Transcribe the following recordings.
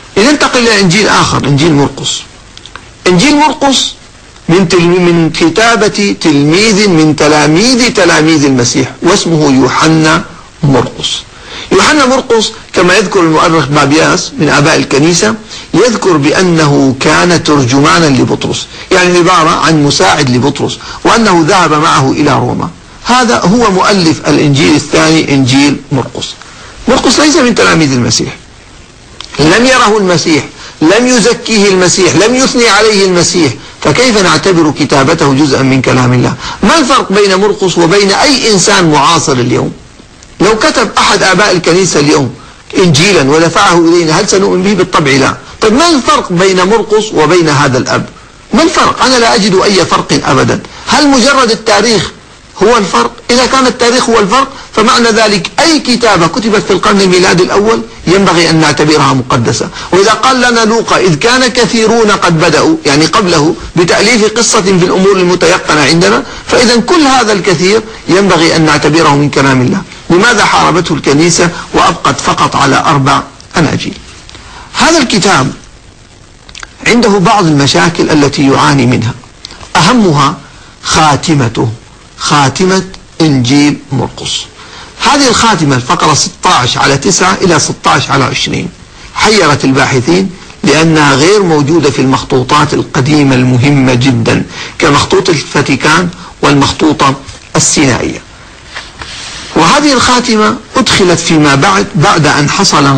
لننتقل إلى إنجيل آخر، إنجيل مرقس. إنجيل مرقس من كتابة تلميذ من تلاميذ المسيح، واسمه يوحنا مرقس. يوحنا مرقس كما يذكر المؤرخ بابياس من آباء الكنيسة، يذكر بأنه كان ترجمانا لبطرس، يعني عبارة عن مساعد لبطرس، وأنه ذهب معه إلى روما. هذا هو مؤلف الإنجيل الثاني، إنجيل مرقس. مرقس ليس من تلاميذ المسيح، لم يره المسيح، لم يزكيه المسيح، لم يثني عليه المسيح، فكيف نعتبر كتابته جزءا من كلام الله؟ ما الفرق بين مرقس وبين أي إنسان معاصر اليوم؟ لو كتب أحد آباء الكنيسة اليوم إنجيلا ودفعه إلينا، هل سنؤمن به؟ بالطبع لا. طيب ما الفرق بين مرقس وبين هذا الأب؟ ما الفرق؟ أنا لا أجد أي فرق أبدا. هل مجرد التاريخ هو الفرق؟ إذا كان التاريخ هو الفرق فمعنى ذلك أي كتابة كتبت في القرن الميلادي الأول ينبغي أن نعتبرها مقدسة. وإذا قال لنا لوقا إذ كان كثيرون قد بدأوا، يعني قبله، بتأليف قصة في الأمور المتيقنة عندنا، فإذا كل هذا الكثير ينبغي أن نعتبره من كلام الله. لماذا حاربته الكنيسة وأبقت فقط على 4 أناجيل؟ هذا الكتاب عنده بعض المشاكل التي يعاني منها، أهمها خاتمته، خاتمة إنجيل مرقس. هذه الخاتمة الفقرة 16/9 إلى 16/20 حيرت الباحثين، لأنها غير موجودة في المخطوطات القديمة المهمة جدا كمخطوط الفاتيكان والمخطوطة السينائية. وهذه الخاتمة أدخلت فيما بعد أن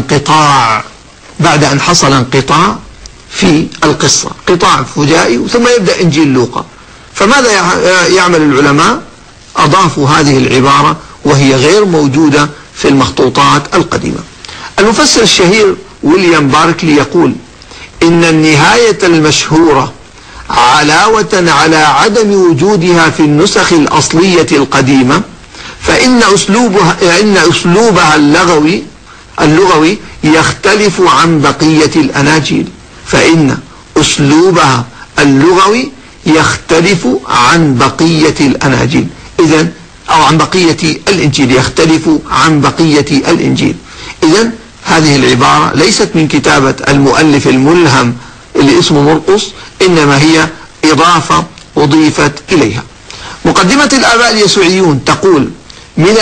حصل انقطاع في القصة، قطاع فجائي، ثم يبدأ إنجيل لوقا. فماذا يعمل العلماء؟ أضافوا هذه العبارة وهي غير موجودة في المخطوطات القديمة. المفسر الشهير ويليام باركلي يقول إن النهاية المشهورة علاوة على عدم وجودها في النسخ الأصلية القديمة، فإن أسلوبها اللغوي يختلف عن بقية الأناجيل. فإن أسلوبها اللغوي يختلف عن بقية الأناجيل، أو عن بقية الإنجيل، يختلف عن بقية الإنجيل. إذن هذه العبارة ليست من كتابة المؤلف الملهم اللي اسمه مرقس، إنما هي إضافة أضيفت إليها. مقدمة الآباء اليسوعيون تقول من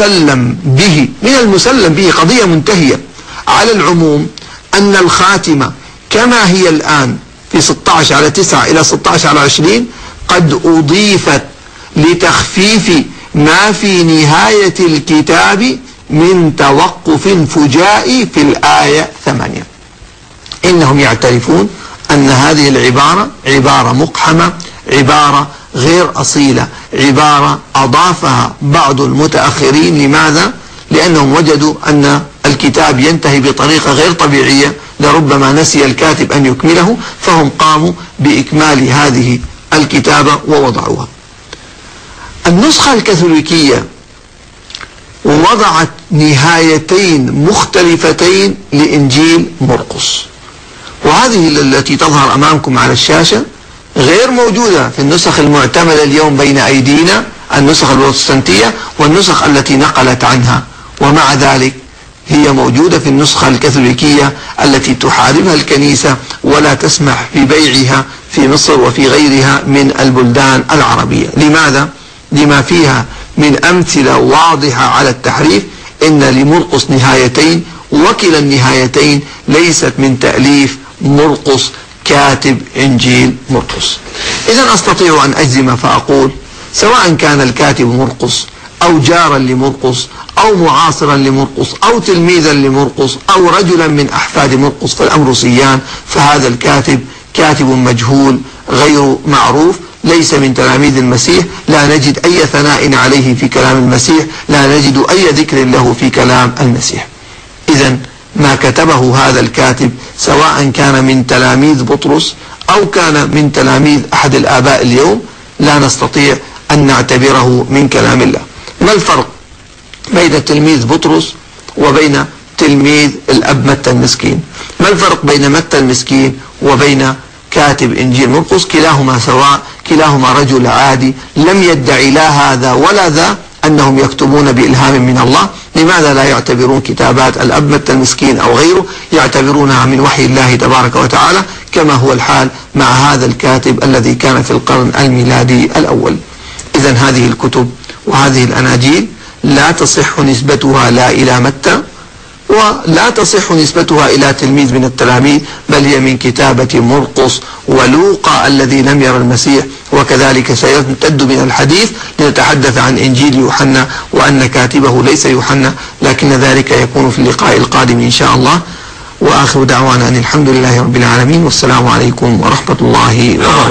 المسلم به قضية منتهية على العموم أن الخاتمة كما هي الآن في 16/9 إلى 16/20 قد أضيفت لتخفيف ما في نهاية الكتاب من توقف فجائي في الآية 8. إنهم يعترفون أن هذه العبارة عبارة مقحمة، عبارة غير أصيلة، عبارة أضافها بعض المتأخرين. لماذا؟ لأنهم وجدوا أن الكتاب ينتهي بطريقة غير طبيعية، لربما نسي الكاتب أن يكمله، فهم قاموا بإكمال هذه الكتابة ووضعوها. النسخة الكاثوليكية وضعت نهايتين مختلفتين لإنجيل مرقس، وهذه التي تظهر أمامكم على الشاشة غير موجودة في النسخ المعتمدة اليوم بين أيدينا، النسخ البروتستانتية والنسخ التي نقلت عنها، ومع ذلك هي موجودة في النسخة الكاثوليكية التي تحاربها الكنيسة ولا تسمح ببيعها في مصر وفي غيرها من البلدان العربية. لماذا؟ لما فيها من أمثلة واضحة على التحريف. إن لمرقس نهايتين، وكلا النهايتين ليست من تأليف مرقس كاتب إنجيل مرقس. إذن أستطيع أن أجزم فأقول سواء كان الكاتب مرقس أو جارا لمرقس أو معاصرا لمرقس أو تلميذا لمرقس أو رجلا من أحفاد مرقس، فالأمر سيان. فهذا الكاتب كاتب مجهول غير معروف، ليس من تلاميذ المسيح، لا نجد أي ثناء عليه في كلام المسيح، لا نجد أي ذكر له في كلام المسيح. إذن ما كتبه هذا الكاتب سواء كان من تلاميذ بطرس أو كان من تلاميذ أحد الآباء اليوم لا نستطيع أن نعتبره من كلام الله. ما الفرق بين تلميذ بطرس وبين تلميذ الأب متى المسكين؟ ما الفرق بين متى المسكين وبين كاتب إنجيل مرقس؟ كلاهما سواء، كلاهما رجل عادي لم يدعي لا هذا ولا ذا أنهم يكتبون بإلهام من الله، لماذا لا يعتبرون كتابات الأب متى المسكين أو غيره يعتبرونها من وحي الله تبارك وتعالى، كما هو الحال مع هذا الكاتب الذي كان في القرن الميلادي الأول. إذن هذه الكتب وهذه الأناجيل لا تصح نسبتها لا إلى متى ولا تصح نسبتها إلى تلميذ من التلاميذ، بل هي من كتابة مرقس ولوقا الذي لم يرى المسيح. وكذلك سيمتد من الحديث لنتحدث عن إنجيل يوحنا وأن كاتبه ليس يوحنا، لكن ذلك يكون في اللقاء القادم إن شاء الله. وآخر دعوانا أن الحمد لله رب العالمين، والسلام عليكم ورحمة الله وبركاته.